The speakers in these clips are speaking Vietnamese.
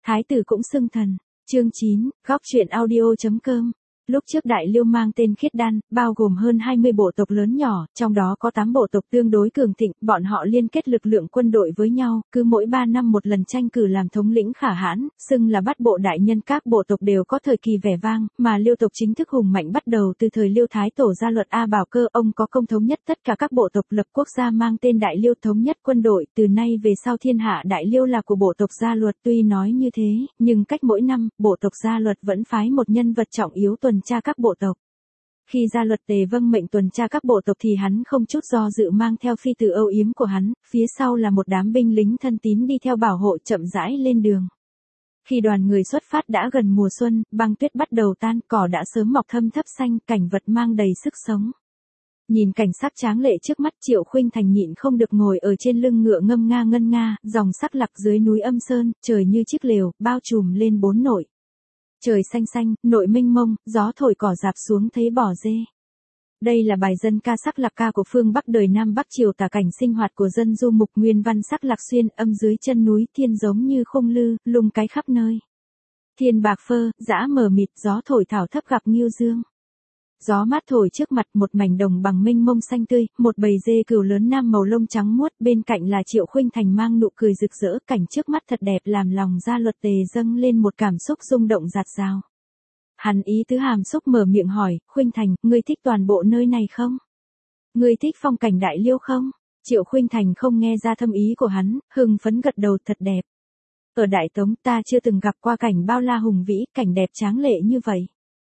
Thái tử cũng xưng thần. Chương 9, góc truyện audio.com. Lúc trước Đại Liêu mang tên Khiết Đan, bao gồm hơn 20 bộ tộc lớn nhỏ, trong đó có 8 bộ tộc tương đối cường thịnh, bọn họ liên kết lực lượng quân đội với nhau, cứ mỗi 3 năm một lần tranh cử làm thống lĩnh khả hãn, xưng là bắt bộ đại nhân. Các bộ tộc đều có thời kỳ vẻ vang, mà Liêu tộc chính thức hùng mạnh bắt đầu từ thời Liêu Thái Tổ ra luật A Bảo Cơ, ông có công thống nhất tất cả các bộ tộc, lập quốc gia mang tên Đại Liêu, thống nhất quân đội, từ nay về sau thiên hạ Đại Liêu là của bộ tộc Gia Luật. Tuy nói như thế, nhưng cách mỗi năm, bộ tộc Gia Luật vẫn phái một nhân vật trọng yếu tuần tra các bộ tộc. Khi Gia Luật Tề vâng mệnh tuần tra các bộ tộc thì hắn không chút do dự mang theo phi tử âu yếm của hắn, phía sau là một đám binh lính thân tín đi theo bảo hộ, chậm rãi lên đường. Khi đoàn người xuất phát đã gần mùa xuân, băng tuyết bắt đầu tan, cỏ đã sớm mọc thâm thấp xanh, cảnh vật mang đầy sức sống. Nhìn cảnh sắc tráng lệ trước mắt, Triệu Khuynh Thành nhịn không được ngồi ở trên lưng ngựa ngâm nga ngân nga, dòng sắc lặc dưới núi Âm Sơn, trời như chiếc lều, bao trùm lên bốn nội. Trời xanh xanh, nội mênh mông, gió thổi cỏ rạp xuống thấy bò dê. Đây là bài dân ca sắc lạc ca của phương Bắc đời Nam Bắc Triều, tả cảnh sinh hoạt của dân du mục. Nguyên văn sắc lạc xuyên âm dưới chân núi thiên giống như khung lư, lung cái khắp nơi. Thiên bạc phơ, dã mờ mịt, gió thổi thảo thấp gặp nghiêu dương. Gió mát thổi trước mặt, một mảnh đồng bằng mênh mông xanh tươi, một bầy dê cừu lớn nam màu lông trắng muốt, bên cạnh là Triệu Khuynh Thành mang nụ cười rực rỡ, cảnh trước mắt thật đẹp làm lòng Gia Luật Tề dâng lên một cảm xúc rung động dạt dào. Hắn ý tứ hàm xúc mở miệng hỏi, Khuynh Thành, ngươi thích toàn bộ nơi này không? Ngươi thích phong cảnh Đại Liêu không? Triệu Khuynh Thành không nghe ra thâm ý của hắn, hưng phấn gật đầu, thật đẹp. Ở Đại Tống ta chưa từng gặp qua cảnh bao la hùng vĩ, cảnh đẹp tráng lệ như vậy.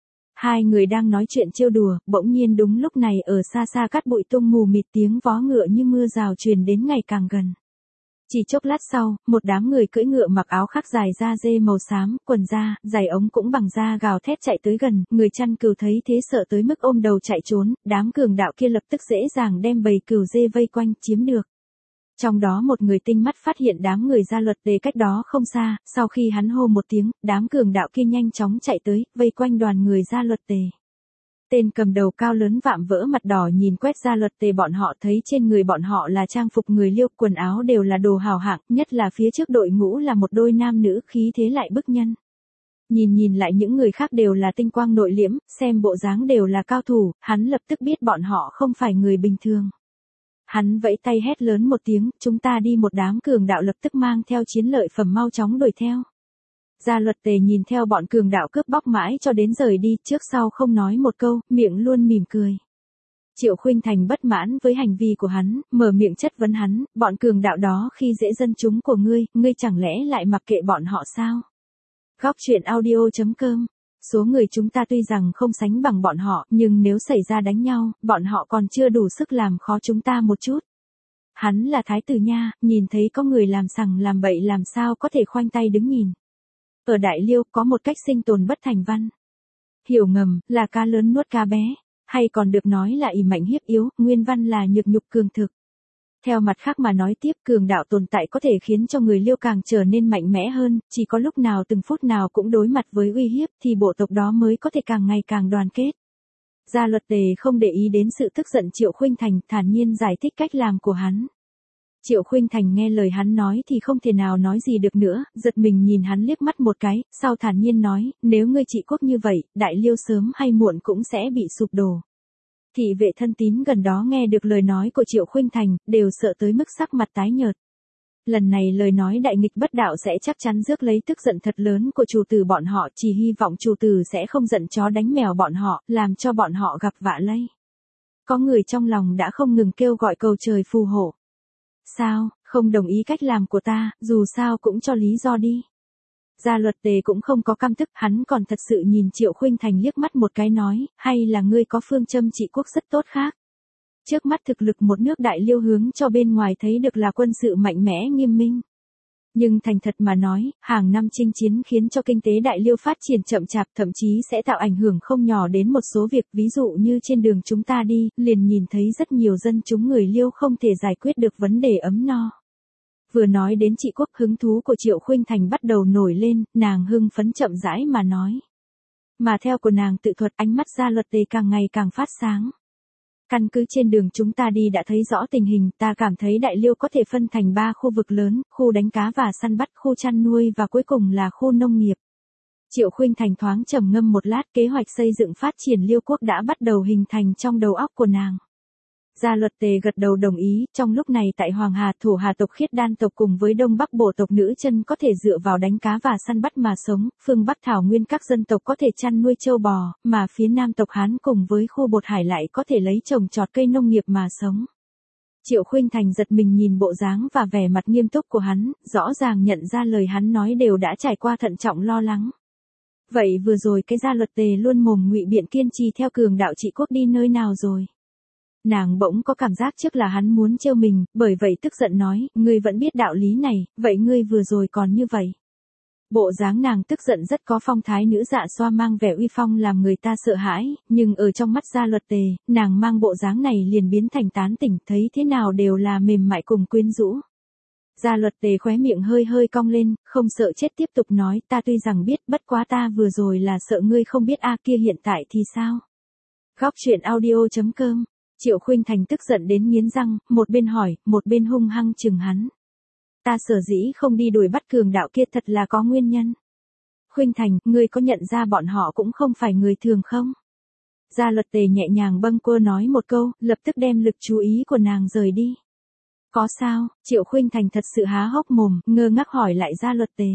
Hai người đang nói chuyện trêu đùa, bỗng nhiên đúng lúc này ở xa xa cát bụi tung mù mịt, tiếng vó ngựa như mưa rào truyền đến ngày càng gần. Chỉ chốc lát sau, một đám người cưỡi ngựa mặc áo khắc dài da dê màu xám, quần da, giày ống cũng bằng da gào thét chạy tới gần, người chăn cừu thấy thế sợ tới mức ôm đầu chạy trốn, đám cường đạo kia lập tức dễ dàng đem bầy cừu dê vây quanh, chiếm được. Trong đó một người tinh mắt phát hiện đám người Gia Luật Tề cách đó không xa, sau khi hắn hô một tiếng, đám cường đạo kia nhanh chóng chạy tới, vây quanh đoàn người Gia Luật Tề. Tên cầm đầu cao lớn vạm vỡ mặt đỏ nhìn quét Gia Luật Tề bọn họ, thấy trên người bọn họ là trang phục người Liêu, quần áo đều là đồ hào hạng, nhất là phía trước đội ngũ là một đôi nam nữ, khí thế lại bức nhân. Nhìn lại những người khác đều là tinh quang nội liễm, xem bộ dáng đều là cao thủ, hắn lập tức biết bọn họ không phải người bình thường. Hắn vẫy tay hét lớn một tiếng, chúng ta đi. Một đám cường đạo lập tức mang theo chiến lợi phẩm mau chóng đuổi theo. Gia Luật Tề nhìn theo bọn cường đạo cướp bóc mãi cho đến rời đi, trước sau không nói một câu, miệng luôn mỉm cười. Triệu Khuynh Thành bất mãn với hành vi của hắn, mở miệng chất vấn hắn, bọn cường đạo đó khi dễ dân chúng của ngươi chẳng lẽ lại mặc kệ bọn họ sao? Góc truyện audio.com. Số người chúng ta tuy rằng không sánh bằng bọn họ, nhưng nếu xảy ra đánh nhau, bọn họ còn chưa đủ sức làm khó chúng ta một chút. Hắn là thái tử nha, nhìn thấy có người làm sằng làm bậy làm sao có thể khoanh tay đứng nhìn. Ở Đại Liêu có một cách sinh tồn bất thành văn. Hiểu ngầm, là cá lớn nuốt cá bé, hay còn được nói là ỷ mạnh hiếp yếu, nguyên văn là nhược nhục cường thực. Theo mặt khác mà nói tiếp, cường đạo tồn tại có thể khiến cho người Liêu càng trở nên mạnh mẽ hơn, chỉ có lúc nào từng phút nào cũng đối mặt với uy hiếp thì bộ tộc đó mới có thể càng ngày càng đoàn kết. Gia Luật Tề không để ý đến sự tức giận Triệu Khuynh Thành, thản nhiên giải thích cách làm của hắn. Triệu Khuynh Thành nghe lời hắn nói thì không thể nào nói gì được nữa, giật mình nhìn hắn liếc mắt một cái, sau thản nhiên nói, nếu ngươi trị quốc như vậy, Đại Liêu sớm hay muộn cũng sẽ bị sụp đổ. Thị vệ thân tín gần đó nghe được lời nói của Triệu Khuynh Thành, đều sợ tới mức sắc mặt tái nhợt. Lần này lời nói đại nghịch bất đạo sẽ chắc chắn rước lấy tức giận thật lớn của chủ tử bọn họ, chỉ hy vọng chủ tử sẽ không giận chó đánh mèo bọn họ, làm cho bọn họ gặp vạ lây. Có người trong lòng đã không ngừng kêu gọi cầu trời phù hộ. Sao, không đồng ý cách làm của ta, dù sao cũng cho lý do đi. Gia Luật Tề cũng không có căm tức, hắn còn thật sự nhìn Triệu Khuynh Thành liếc mắt một cái nói, hay là ngươi có phương châm trị quốc rất tốt khác. Trước mắt thực lực một nước Đại Liêu hướng cho bên ngoài thấy được là quân sự mạnh mẽ nghiêm minh. Nhưng thành thật mà nói, hàng năm chinh chiến khiến cho kinh tế Đại Liêu phát triển chậm chạp, thậm chí sẽ tạo ảnh hưởng không nhỏ đến một số việc, ví dụ như trên đường chúng ta đi, liền nhìn thấy rất nhiều dân chúng người Liêu không thể giải quyết được vấn đề ấm no. Vừa nói đến trị quốc, hứng thú của Triệu Khuynh Thành bắt đầu nổi lên, nàng hưng phấn chậm rãi mà nói. Mà theo của nàng tự thuật, ánh mắt Gia Luật Tề càng ngày càng phát sáng. Căn cứ trên đường chúng ta đi đã thấy rõ tình hình, ta cảm thấy Đại Liêu có thể phân thành 3 khu vực lớn, khu đánh cá và săn bắt, khu chăn nuôi và cuối cùng là khu nông nghiệp. Triệu Khuynh Thành thoáng trầm ngâm một lát, kế hoạch xây dựng phát triển Liêu quốc đã bắt đầu hình thành trong đầu óc của nàng. Gia Luật Tề gật đầu đồng ý, trong lúc này tại Hoàng Hà, Thổ Hà tộc Khiết Đan tộc cùng với Đông Bắc bộ tộc Nữ Chân có thể dựa vào đánh cá và săn bắt mà sống, phương Bắc Thảo Nguyên các dân tộc có thể chăn nuôi trâu bò, mà phía Nam tộc Hán cùng với khu Bột Hải lại có thể lấy trồng trọt cây nông nghiệp mà sống. Triệu Khuynh Thành giật mình nhìn bộ dáng và vẻ mặt nghiêm túc của hắn, rõ ràng nhận ra lời hắn nói đều đã trải qua thận trọng lo lắng. Vậy vừa rồi cái Gia Luật Tề luôn mồm ngụy biện kiên trì theo cường đạo trị quốc đi nơi nào rồi? Nàng bỗng có cảm giác trước là hắn muốn trêu mình, bởi vậy tức giận nói, ngươi vẫn biết đạo lý này, vậy ngươi vừa rồi còn như vậy. Bộ dáng nàng tức giận rất có phong thái nữ dạ xoa mang vẻ uy phong làm người ta sợ hãi, nhưng ở trong mắt Gia Luật Tề, nàng mang bộ dáng này liền biến thành tán tỉnh, thấy thế nào đều là mềm mại cùng quyến rũ. Gia Luật Tề khóe miệng hơi hơi cong lên, không sợ chết tiếp tục nói, ta tuy rằng biết, bất quá ta vừa rồi là sợ ngươi không biết kia hiện tại thì sao? Góc truyện audio.com. Triệu Khuynh Thành tức giận đến nghiến răng, một bên hỏi, một bên hung hăng chừng hắn. Ta sở dĩ không đi đuổi bắt cường đạo kia thật là có nguyên nhân. Khuynh Thành, ngươi có nhận ra bọn họ cũng không phải người thường không? Gia Luật Tề nhẹ nhàng bâng quơ nói một câu, lập tức đem lực chú ý của nàng rời đi. Có sao? Triệu Khuynh Thành thật sự há hốc mồm, ngơ ngác hỏi lại Gia Luật Tề.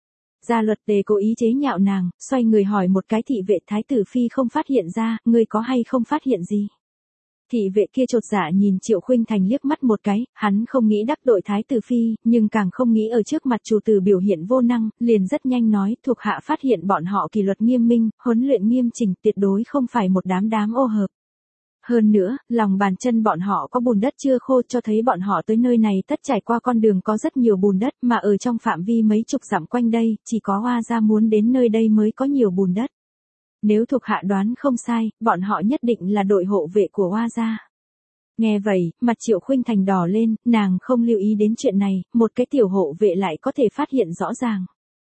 Gia Luật Tề cố ý chế nhạo nàng, xoay người hỏi một cái thị vệ thái tử phi không phát hiện ra, ngươi có hay không phát hiện gì? Thị vệ kia chột dạ nhìn Triệu Khuynh Thành liếc mắt một cái, hắn không nghĩ đắc tội thái tử phi, nhưng càng không nghĩ ở trước mặt chủ tử biểu hiện vô năng, liền rất nhanh nói, thuộc hạ phát hiện bọn họ kỷ luật nghiêm minh, huấn luyện nghiêm chỉnh, tuyệt đối không phải một đám ô hợp. Hơn nữa, lòng bàn chân bọn họ có bùn đất chưa khô cho thấy bọn họ tới nơi này tất trải qua con đường có rất nhiều bùn đất, mà ở trong phạm vi mấy chục dặm quanh đây, chỉ có Hoa gia muốn đến nơi đây mới có nhiều bùn đất. Nếu thuộc hạ đoán không sai, bọn họ nhất định là đội hộ vệ của Hoa gia. Nghe vậy, mặt Triệu Khuynh Thành đỏ lên, nàng không lưu ý đến chuyện này, một cái tiểu hộ vệ lại có thể phát hiện rõ ràng.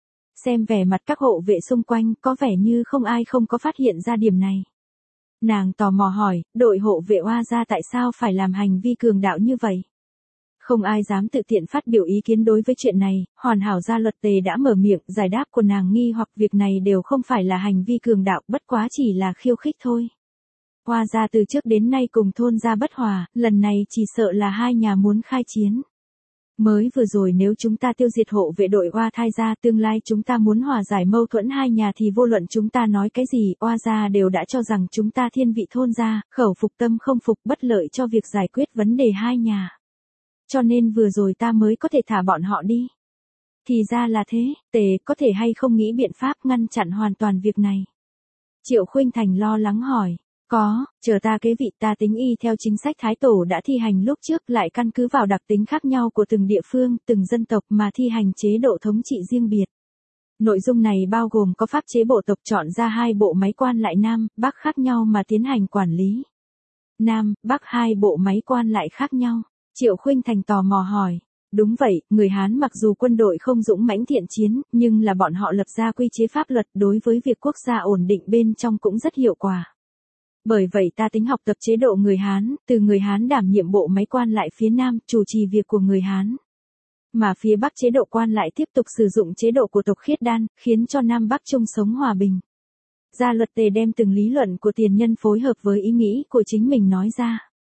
Xem vẻ mặt các hộ vệ xung quanh, có vẻ như không ai không có phát hiện ra điểm này. Nàng tò mò hỏi, đội hộ vệ Hoa gia tại sao phải làm hành vi cường đạo như vậy? Không ai dám tự tiện phát biểu ý kiến đối với chuyện này, hoàn hảo Gia Luật Tề đã mở miệng, giải đáp của nàng nghi hoặc việc này đều không phải là hành vi cường đạo, bất quá chỉ là khiêu khích thôi. Hoa gia từ trước đến nay cùng thôn gia bất hòa, lần này chỉ sợ là hai nhà muốn khai chiến. Mới vừa rồi nếu chúng ta tiêu diệt hộ vệ đội Hoa Thai gia, tương lai chúng ta muốn hòa giải mâu thuẫn hai nhà thì vô luận chúng ta nói cái gì, Hoa gia đều đã cho rằng chúng ta thiên vị thôn gia, khẩu phục tâm không phục, bất lợi cho việc giải quyết vấn đề hai nhà. Cho nên vừa rồi ta mới có thể thả bọn họ đi. Thì ra là thế, Tề có thể hay không nghĩ biện pháp ngăn chặn hoàn toàn việc này? Triệu Khuynh Thành lo lắng hỏi. Có, chờ ta kế vị ta tính y theo chính sách Thái Tổ đã thi hành lúc trước, lại căn cứ vào đặc tính khác nhau của từng địa phương, từng dân tộc mà thi hành chế độ thống trị riêng biệt. Nội dung này bao gồm có pháp chế bộ tộc chọn ra 2 bộ máy quan lại Nam, Bắc khác nhau mà tiến hành quản lý. Nam, Bắc 2 bộ máy quan lại khác nhau. Triệu Khuynh Thành tò mò hỏi. Đúng vậy, người Hán mặc dù quân đội không dũng mãnh thiện chiến, nhưng là bọn họ lập ra quy chế pháp luật đối với việc quốc gia ổn định bên trong cũng rất hiệu quả. Bởi vậy ta tính học tập chế độ người Hán, từ người Hán đảm nhiệm bộ máy quan lại phía Nam, chủ trì việc của người Hán. Mà phía Bắc chế độ quan lại tiếp tục sử dụng chế độ của tộc Khiết Đan, khiến cho Nam Bắc chung sống hòa bình. Gia Luật Tề đem từng lý luận của tiền nhân phối hợp với ý nghĩ của chính mình nói ra.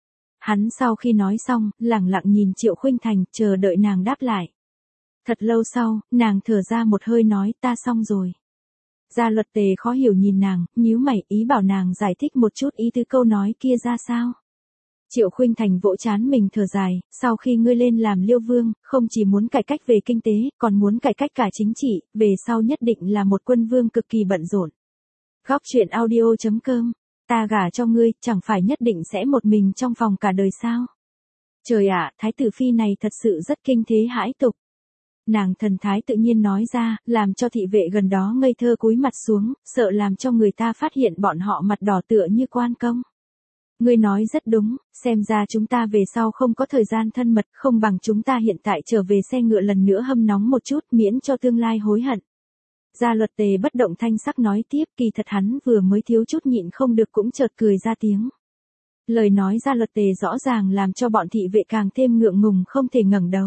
Hắn sau khi nói xong, lẳng lặng nhìn Triệu Khuynh Thành, chờ đợi nàng đáp lại. Thật lâu sau, nàng thở ra một hơi nói, ta xong rồi. Gia Luật Tề khó hiểu nhìn nàng, nhíu mày, ý bảo nàng giải thích một chút ý tứ câu nói kia ra sao. Triệu Khuynh Thành vỗ trán mình thở dài, sau khi ngươi lên làm Liêu Vương, không chỉ muốn cải cách về kinh tế, còn muốn cải cách cả chính trị, về sau nhất định là một quân vương cực kỳ bận rộn. Góc truyện audio.com. Ta gả cho ngươi, chẳng phải nhất định sẽ một mình trong phòng cả đời sao? Trời ạ, thái tử phi này thật sự rất kinh thế hãi tục. Nàng thần thái tự nhiên nói ra, làm cho thị vệ gần đó ngây thơ cúi mặt xuống, sợ làm cho người ta phát hiện bọn họ mặt đỏ tựa như quan công. Ngươi nói rất đúng, xem ra chúng ta về sau không có thời gian thân mật, không bằng chúng ta hiện tại trở về xe ngựa lần nữa hâm nóng một chút, miễn cho tương lai hối hận. Gia Luật Tề bất động thanh sắc nói tiếp, kỳ thật hắn vừa mới thiếu chút nhịn không được cũng chợt cười ra tiếng. Lời nói Gia Luật Tề rõ ràng làm cho bọn thị vệ càng thêm ngượng ngùng không thể ngẩng đầu.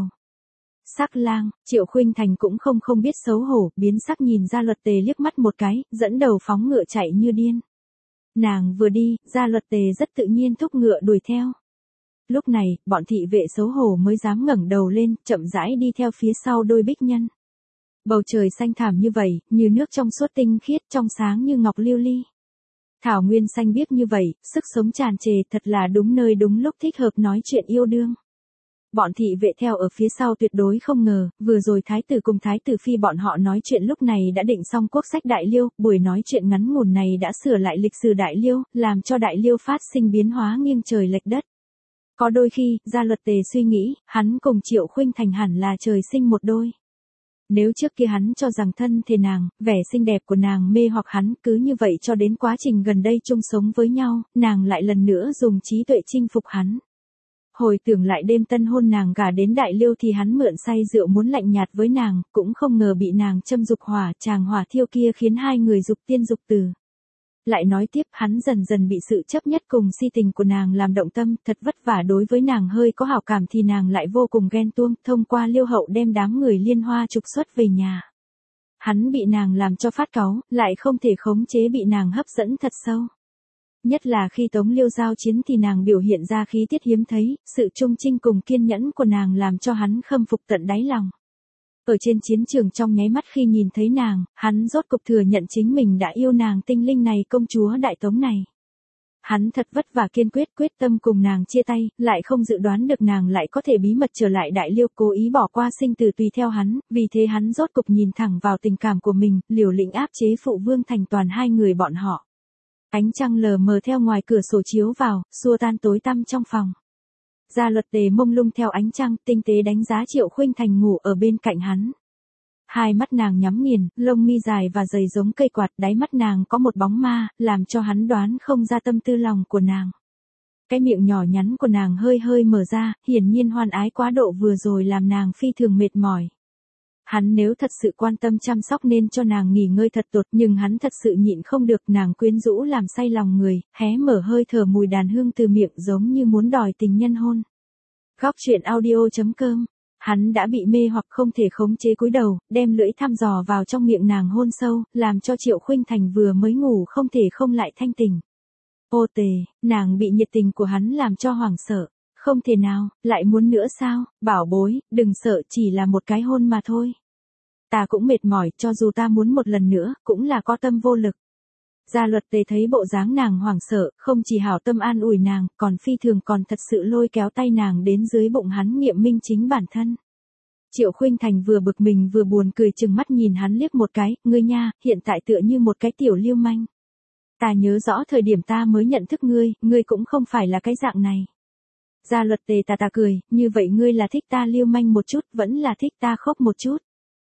Sắc lang, Triệu Khuynh Thành cũng không biết xấu hổ, biến sắc nhìn Gia Luật Tề liếc mắt một cái, dẫn đầu phóng ngựa chạy như điên. Nàng vừa đi, Gia Luật Tề rất tự nhiên thúc ngựa đuổi theo. Lúc này, bọn thị vệ xấu hổ mới dám ngẩng đầu lên, chậm rãi đi theo phía sau đôi bích nhân. Bầu trời xanh thẳm như vậy, như nước trong suốt tinh khiết, trong sáng như ngọc lưu ly. Thảo nguyên xanh biếc như vậy, sức sống tràn trề, thật là đúng nơi đúng lúc thích hợp nói chuyện yêu đương. Bọn thị vệ theo ở phía sau tuyệt đối không ngờ, vừa rồi thái tử cùng thái tử phi bọn họ nói chuyện lúc này đã định xong quốc sách Đại Liêu, buổi nói chuyện ngắn ngủn này đã sửa lại lịch sử Đại Liêu, làm cho Đại Liêu phát sinh biến hóa nghiêng trời lệch đất. Có đôi khi, Gia Luật Tề suy nghĩ, hắn cùng Triệu Khuynh Thành hẳn là trời sinh một đôi. Nếu trước kia hắn cho rằng thân thể nàng, vẻ xinh đẹp của nàng mê hoặc hắn, cứ như vậy cho đến quá trình gần đây chung sống với nhau, nàng lại lần nữa dùng trí tuệ chinh phục hắn. Hồi tưởng lại đêm tân hôn nàng gả đến Đại Liêu thì hắn mượn say rượu muốn lạnh nhạt với nàng, cũng không ngờ bị nàng châm dục hỏa, chàng hỏa thiêu kia khiến hai người dục tiên dục tử. Lại nói tiếp, hắn dần dần bị sự chấp nhất cùng si tình của nàng làm động tâm, thật vất vả đối với nàng hơi có hảo cảm thì nàng lại vô cùng ghen tuông, thông qua Liêu hậu đem đám người Liên Hoa trục xuất về nhà. Hắn bị nàng làm cho phát cáu, lại không thể khống chế bị nàng hấp dẫn thật sâu. Nhất là khi Tống Liêu giao chiến thì nàng biểu hiện ra khí tiết hiếm thấy, sự trung trinh cùng kiên nhẫn của nàng làm cho hắn khâm phục tận đáy lòng. Ở trên chiến trường trong nháy mắt khi nhìn thấy nàng, hắn rốt cục thừa nhận chính mình đã yêu nàng tinh linh này, công chúa Đại Tống này. Hắn thật vất vả kiên quyết tâm cùng nàng chia tay, lại không dự đoán được nàng lại có thể bí mật trở lại Đại Liêu, cố ý bỏ qua sinh tử tùy theo hắn, vì thế hắn rốt cục nhìn thẳng vào tình cảm của mình, liều lĩnh áp chế phụ vương thành toàn hai người bọn họ. Ánh trăng lờ mờ theo ngoài cửa sổ chiếu vào, xua tan tối tăm trong phòng. Gia Luật Tề mông lung theo ánh trăng, tinh tế đánh giá Triệu Khuynh Thành ngủ ở bên cạnh hắn. Hai mắt nàng nhắm nghiền, lông mi dài và dày giống cây quạt, đáy mắt nàng có một bóng ma, làm cho hắn đoán không ra tâm tư lòng của nàng. Cái miệng nhỏ nhắn của nàng hơi hơi mở ra, hiển nhiên hoan ái quá độ vừa rồi làm nàng phi thường mệt mỏi. Hắn nếu thật sự quan tâm chăm sóc nên cho nàng nghỉ ngơi thật tốt, nhưng hắn thật sự nhịn không được, nàng quyến rũ làm say lòng người, hé mở hơi thở mùi đàn hương từ miệng giống như muốn đòi tình nhân hôn. Góc truyện audio.com. Hắn đã bị mê hoặc không thể khống chế cúi đầu, đem lưỡi thăm dò vào trong miệng nàng hôn sâu, làm cho Triệu Khuynh Thành vừa mới ngủ không thể không lại thanh tỉnh. Ô Tề, nàng bị nhiệt tình của hắn làm cho hoảng sợ. Không thể nào, lại muốn nữa sao, bảo bối, đừng sợ, chỉ là một cái hôn mà thôi. Ta cũng mệt mỏi, cho dù ta muốn một lần nữa, cũng là có tâm vô lực. Gia Luật Tề thấy bộ dáng nàng hoảng sợ, không chỉ hảo tâm an ủi nàng, còn phi thường còn thật sự lôi kéo tay nàng đến dưới bụng hắn nghiệm minh chính bản thân. Triệu Khuynh Thành vừa bực mình vừa buồn cười chừng mắt nhìn hắn liếc một cái, ngươi nha, hiện tại tựa như một cái tiểu lưu manh. Ta nhớ rõ thời điểm ta mới nhận thức ngươi cũng không phải là cái dạng này. Gia Luật Tề ta cười, như vậy ngươi là thích ta lưu manh một chút, vẫn là thích ta khóc một chút.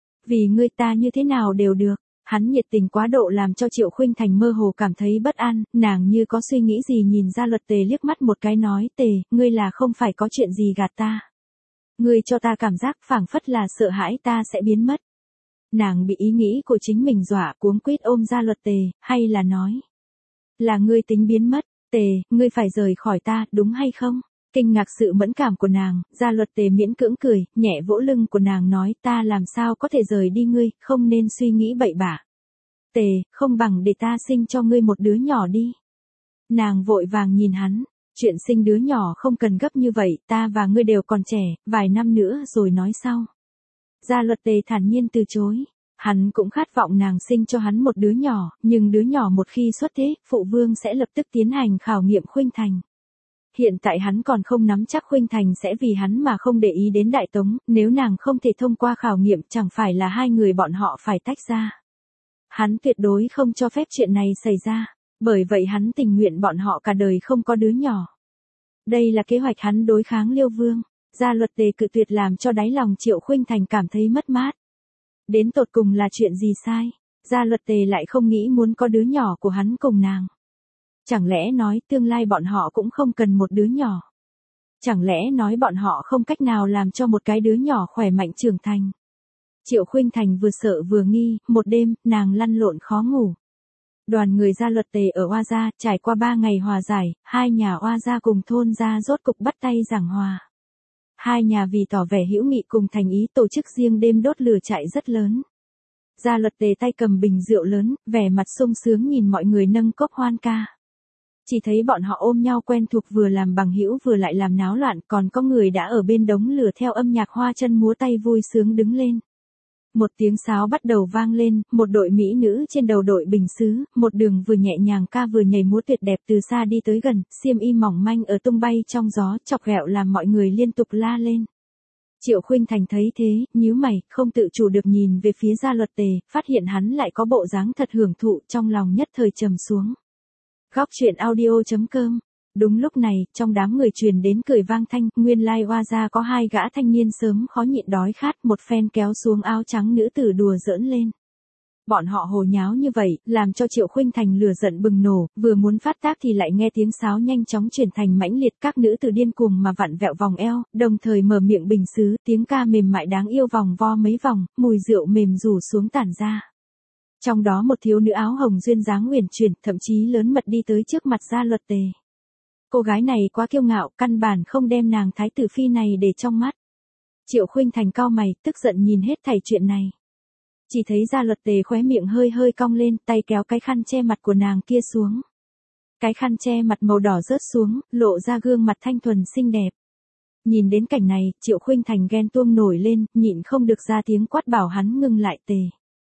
Vì ngươi ta như thế nào đều được. Hắn nhiệt tình quá độ làm cho Triệu Khuynh Thành mơ hồ cảm thấy bất an, nàng như có suy nghĩ gì nhìn Gia Luật Tề liếc mắt một cái nói, Tề, ngươi là không phải có chuyện gì gạt ta. Ngươi cho ta cảm giác phảng phất là sợ hãi ta sẽ biến mất. Nàng bị ý nghĩ của chính mình dọa cuống quýt ôm Gia Luật Tề, hay là nói. Là ngươi tính biến mất, Tề, ngươi phải rời khỏi ta, đúng hay không? Kinh ngạc sự mẫn cảm của nàng, Gia Luật Tề miễn cưỡng cười, nhẹ vỗ lưng của nàng nói ta làm sao có thể rời đi ngươi, không nên suy nghĩ bậy bạ. Tề, không bằng để ta sinh cho ngươi một đứa nhỏ đi. Nàng vội vàng nhìn hắn, chuyện sinh đứa nhỏ không cần gấp như vậy, ta và ngươi đều còn trẻ, vài năm nữa rồi nói sau. Gia Luật Tề thản nhiên từ chối, hắn cũng khát vọng nàng sinh cho hắn một đứa nhỏ, nhưng đứa nhỏ một khi xuất thế, phụ vương sẽ lập tức tiến hành khảo nghiệm Khuynh Thành. Hiện tại hắn còn không nắm chắc Khuynh Thành sẽ vì hắn mà không để ý đến Đại Tống, nếu nàng không thể thông qua khảo nghiệm chẳng phải là hai người bọn họ phải tách ra. Hắn tuyệt đối không cho phép chuyện này xảy ra, bởi vậy hắn tình nguyện bọn họ cả đời không có đứa nhỏ. Đây là kế hoạch hắn đối kháng Liêu Vương, Gia Luật Tề cự tuyệt làm cho đáy lòng Triệu Khuynh Thành cảm thấy mất mát. Đến tột cùng là chuyện gì sai, Gia Luật Tề lại không nghĩ muốn có đứa nhỏ của hắn cùng nàng. Chẳng lẽ nói tương lai bọn họ cũng không cần một đứa nhỏ? Chẳng lẽ nói bọn họ không cách nào làm cho một cái đứa nhỏ khỏe mạnh trưởng thành? Triệu Khuynh Thành vừa sợ vừa nghi, một đêm, nàng lăn lộn khó ngủ. Đoàn người Gia Luật Tề ở Oa Gia, trải qua 3 ngày hòa giải, hai nhà Oa Gia cùng thôn Gia rốt cục bắt tay giảng hòa. Hai nhà vì tỏ vẻ hữu nghị cùng thành ý tổ chức riêng đêm đốt lửa trại rất lớn. Gia Luật Tề tay cầm bình rượu lớn, vẻ mặt sung sướng nhìn mọi người nâng cốc hoan ca. Chỉ thấy bọn họ ôm nhau quen thuộc vừa làm bằng hữu vừa lại làm náo loạn, còn có người đã ở bên đống lửa theo âm nhạc hoa chân múa tay vui sướng đứng lên. Một tiếng sáo bắt đầu vang lên, một đội mỹ nữ trên đầu đội bình sứ, một đường vừa nhẹ nhàng ca vừa nhảy múa tuyệt đẹp từ xa đi tới gần, xiêm y mỏng manh ở tung bay trong gió, chọc ghẹo làm mọi người liên tục la lên. Triệu Khuynh Thành thấy thế, nhíu mày, không tự chủ được nhìn về phía Gia Luật Tề, phát hiện hắn lại có bộ dáng thật hưởng thụ, trong lòng nhất thời trầm xuống. Góc truyện audio.com. Đúng lúc này, trong đám người truyền đến cười vang thanh, nguyên lai Oa Gia có hai gã thanh niên sớm khó nhịn đói khát, một phen kéo xuống áo trắng nữ tử đùa giỡn lên. Bọn họ hồ nháo như vậy, làm cho Triệu Khuynh Thành lửa giận bừng nổ, vừa muốn phát tác thì lại nghe tiếng sáo nhanh chóng chuyển thành mãnh liệt, các nữ tử điên cuồng mà vặn vẹo vòng eo, đồng thời mở miệng bình sứ, tiếng ca mềm mại đáng yêu vòng vo mấy vòng, mùi rượu mềm rủ xuống tản ra. Trong đó một thiếu nữ áo hồng duyên dáng uyển chuyển, thậm chí lớn mật đi tới trước mặt Gia Luật Tề. Cô gái này quá kiêu ngạo, căn bản không đem nàng thái tử phi này để trong mắt. Triệu Khuynh Thành cau mày, tức giận nhìn hết thảy chuyện này. Chỉ thấy Gia Luật Tề khóe miệng hơi hơi cong lên, tay kéo cái khăn che mặt của nàng kia xuống. Cái khăn che mặt màu đỏ rớt xuống, lộ ra gương mặt thanh thuần xinh đẹp. Nhìn đến cảnh này, Triệu Khuynh Thành ghen tuông nổi lên, nhịn không được ra tiếng quát bảo hắn ngưng lại. Tề.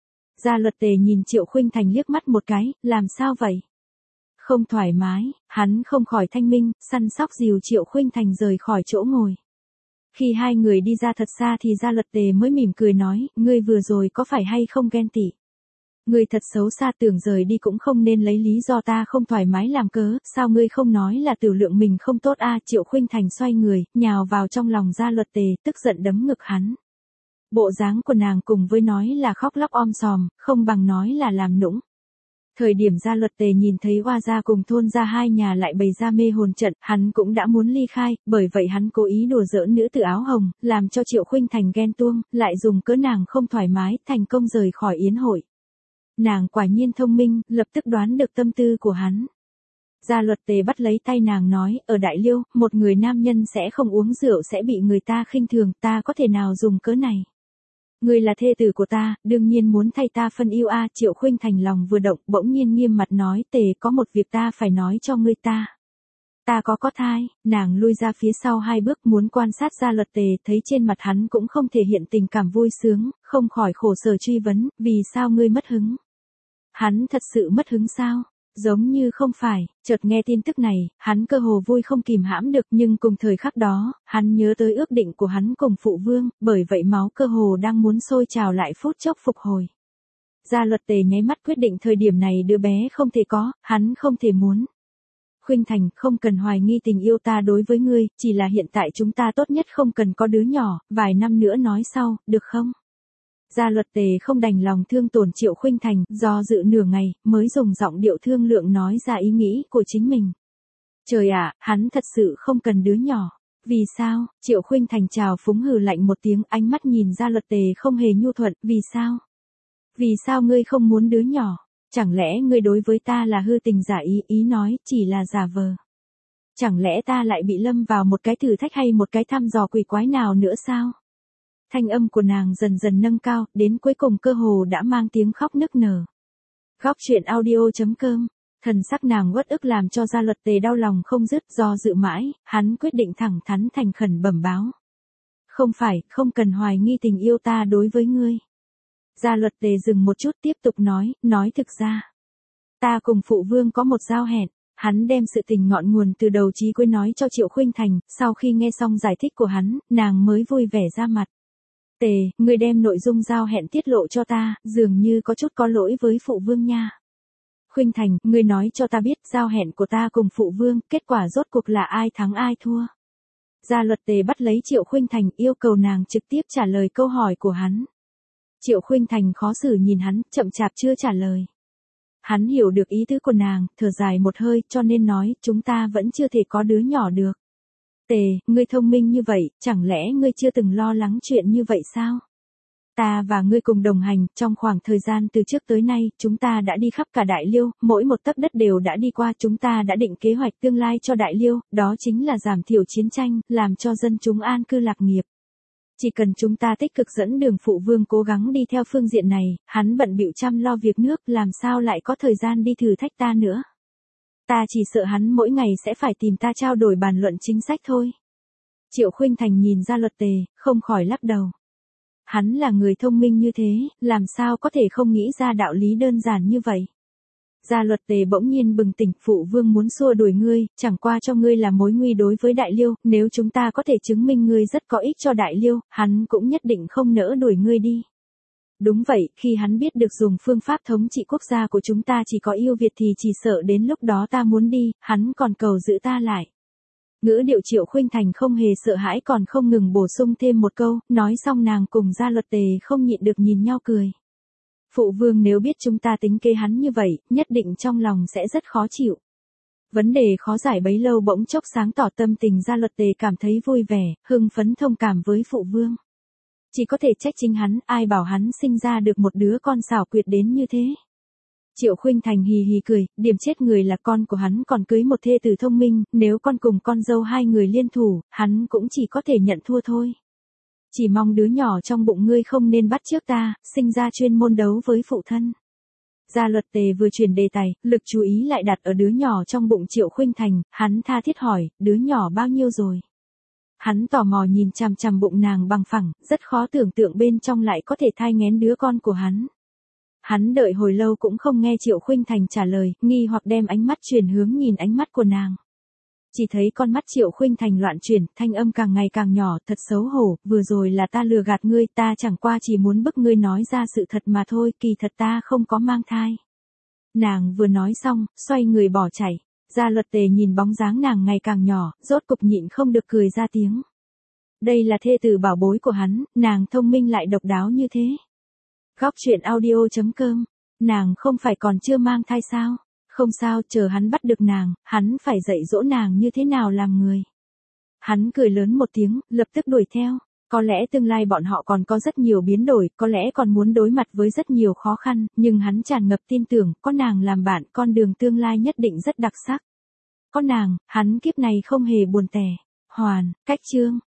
Gia Luật Tề nhìn Triệu Khuynh Thành liếc mắt một cái, làm sao vậy? Không thoải mái, hắn không khỏi thanh minh, săn sóc dìu Triệu Khuynh Thành rời khỏi chỗ ngồi. Khi hai người đi ra thật xa thì Gia Luật Tề mới mỉm cười nói, ngươi vừa rồi có phải hay không ghen tị? Ngươi thật xấu xa, tưởng rời đi cũng không nên lấy lý do ta không thoải mái làm cớ, sao ngươi không nói là tiểu lượng mình không tốt a? Triệu Khuynh Thành xoay người, nhào vào trong lòng Gia Luật Tề, tức giận đấm ngực hắn. Bộ dáng của nàng cùng với nói là khóc lóc om sòm, không bằng nói là làm nũng. Thời điểm Gia Luật Tề nhìn thấy Oa Gia cùng thôn Gia hai nhà lại bày ra mê hồn trận, hắn cũng đã muốn ly khai, bởi vậy hắn cố ý đùa giỡn nữ tử áo hồng, làm cho Triệu Khuynh Thành ghen tuông, lại dùng cớ nàng không thoải mái, thành công rời khỏi yến hội. Nàng quả nhiên thông minh, lập tức đoán được tâm tư của hắn. Gia Luật Tề bắt lấy tay nàng nói, ở Đại Liêu, một người nam nhân sẽ không uống rượu sẽ bị người ta khinh thường, ta có thể nào dùng cớ này? Ngươi là thê tử của ta, đương nhiên muốn thay ta phân yêu a. Triệu Khuynh Thành lòng vừa động, bỗng nhiên nghiêm mặt nói, Tề, có một việc ta phải nói cho ngươi ta. Ta có thai. Nàng lui ra phía sau 2 bước muốn quan sát Gia Luật Tề, thấy trên mặt hắn cũng không thể hiện tình cảm vui sướng, không khỏi khổ sở truy vấn, vì sao ngươi mất hứng? Hắn thật sự mất hứng sao? Giống như không phải, chợt nghe tin tức này, hắn cơ hồ vui không kìm hãm được, nhưng cùng thời khắc đó, hắn nhớ tới ước định của hắn cùng phụ vương, bởi vậy máu cơ hồ đang muốn sôi trào lại phút chốc phục hồi. Gia Luật Tề nháy mắt quyết định thời điểm này đứa bé không thể có, hắn không thể muốn. Khuynh Thành, không cần hoài nghi tình yêu ta đối với ngươi, chỉ là hiện tại chúng ta tốt nhất không cần có đứa nhỏ, vài năm nữa nói sau, được không? Gia Luật Tề không đành lòng thương tổn Triệu Khuynh Thành, do dự nửa ngày, mới dùng giọng điệu thương lượng nói ra ý nghĩ của chính mình. Trời ạ, hắn thật sự không cần đứa nhỏ. Vì sao? Triệu Khuynh Thành trào phúng hừ lạnh một tiếng, ánh mắt nhìn Gia Luật Tề không hề nhu thuận, vì sao? Vì sao ngươi không muốn đứa nhỏ? Chẳng lẽ ngươi đối với ta là hư tình giả ý, ý nói, chỉ là giả vờ? Chẳng lẽ ta lại bị lâm vào một cái thử thách hay một cái thăm dò quỷ quái nào nữa sao? Thanh âm của nàng dần dần nâng cao, đến cuối cùng cơ hồ đã mang tiếng khóc nức nở. Góc truyện audio.com. Thần sắc nàng uất ức làm cho Gia Luật Tề đau lòng không dứt, do dự mãi, hắn quyết định thẳng thắn thành khẩn bẩm báo. Không phải, không cần hoài nghi tình yêu ta đối với ngươi. Gia Luật Tề dừng một chút tiếp tục nói thực ra. Ta cùng phụ vương có một giao hẹn. Hắn đem sự tình ngọn nguồn từ đầu chí cuối nói cho Triệu Khuynh Thành, sau khi nghe xong giải thích của hắn, nàng mới vui vẻ ra mặt. Tề, ngươi đem nội dung giao hẹn tiết lộ cho ta, dường như có chút có lỗi với phụ vương nha. Khuynh Thành, ngươi nói cho ta biết giao hẹn của ta cùng phụ vương, kết quả rốt cuộc là ai thắng ai thua. Gia Luật Tề bắt lấy Triệu Khuynh Thành, yêu cầu nàng trực tiếp trả lời câu hỏi của hắn. Triệu Khuynh Thành khó xử nhìn hắn, chậm chạp chưa trả lời. Hắn hiểu được ý tứ của nàng, thở dài một hơi, cho nên nói, chúng ta vẫn chưa thể có đứa nhỏ được. Tề, ngươi thông minh như vậy, chẳng lẽ ngươi chưa từng lo lắng chuyện như vậy sao? Ta và ngươi cùng đồng hành, trong khoảng thời gian từ trước tới nay, chúng ta đã đi khắp cả Đại Liêu, mỗi một tấc đất đều đã đi qua, chúng ta đã định kế hoạch tương lai cho Đại Liêu, đó chính là giảm thiểu chiến tranh, làm cho dân chúng an cư lạc nghiệp. Chỉ cần chúng ta tích cực dẫn đường phụ vương cố gắng đi theo phương diện này, hắn bận bịu chăm lo việc nước, làm sao lại có thời gian đi thử thách ta nữa. Ta chỉ sợ hắn mỗi ngày sẽ phải tìm ta trao đổi bàn luận chính sách thôi. Triệu Khuynh Thành nhìn Gia Luật Tề, không khỏi lắc đầu. Hắn là người thông minh như thế, làm sao có thể không nghĩ ra đạo lý đơn giản như vậy. Gia Luật Tề bỗng nhiên bừng tỉnh, phụ vương muốn xua đuổi ngươi, chẳng qua cho ngươi là mối nguy đối với Đại Liêu, nếu chúng ta có thể chứng minh ngươi rất có ích cho Đại Liêu, hắn cũng nhất định không nỡ đuổi ngươi đi. Đúng vậy, khi hắn biết được dùng phương pháp thống trị quốc gia của chúng ta chỉ có yêu Việt thì chỉ sợ đến lúc đó ta muốn đi, hắn còn cầu giữ ta lại. Ngữ điệu Triệu Khuynh Thành không hề sợ hãi còn không ngừng bổ sung thêm một câu, nói xong nàng cùng Gia Luật Tề không nhịn được nhìn nhau cười. Phụ vương nếu biết chúng ta tính kế hắn như vậy, nhất định trong lòng sẽ rất khó chịu. Vấn đề khó giải bấy lâu bỗng chốc sáng tỏ tâm tình Gia Luật Tề cảm thấy vui vẻ, hưng phấn thông cảm với phụ vương. Chỉ có thể trách chính hắn, ai bảo hắn sinh ra được một đứa con xảo quyệt đến như thế. Triệu Khuynh Thành hì hì cười, điểm chết người là con của hắn còn cưới một thê tử thông minh, nếu con cùng con dâu hai người liên thủ, hắn cũng chỉ có thể nhận thua thôi. Chỉ mong đứa nhỏ trong bụng ngươi không nên bắt chước ta, sinh ra chuyên môn đấu với phụ thân. Gia Luật Tề vừa chuyển đề tài, lực chú ý lại đặt ở đứa nhỏ trong bụng Triệu Khuynh Thành, hắn tha thiết hỏi, đứa nhỏ bao nhiêu rồi? Hắn tò mò nhìn chằm chằm bụng nàng bằng phẳng, rất khó tưởng tượng bên trong lại có thể thai nghén đứa con của hắn. Hắn đợi hồi lâu cũng không nghe Triệu Khuynh Thành trả lời, nghi hoặc đem ánh mắt chuyển hướng nhìn ánh mắt của nàng. Chỉ thấy con mắt Triệu Khuynh Thành loạn chuyển, thanh âm càng ngày càng nhỏ, thật xấu hổ, vừa rồi là ta lừa gạt ngươi, ta chẳng qua chỉ muốn bức ngươi nói ra sự thật mà thôi, kỳ thật ta không có mang thai. Nàng vừa nói xong, xoay người bỏ chạy. Gia Luật Tề nhìn bóng dáng nàng ngày càng nhỏ, rốt cục nhịn không được cười ra tiếng. Đây là thê tử bảo bối của hắn, nàng thông minh lại độc đáo như thế. Góc truyện audio.com, nàng không phải còn chưa mang thai sao? Không sao, chờ hắn bắt được nàng, hắn phải dạy dỗ nàng như thế nào làm người. Hắn cười lớn một tiếng, lập tức đuổi theo. Có lẽ tương lai bọn họ còn có rất nhiều biến đổi, có lẽ còn muốn đối mặt với rất nhiều khó khăn, nhưng hắn tràn ngập tin tưởng, có nàng làm bạn, con đường tương lai nhất định rất đặc sắc. Có nàng, hắn kiếp này không hề buồn tẻ. Hoàn, cách chương.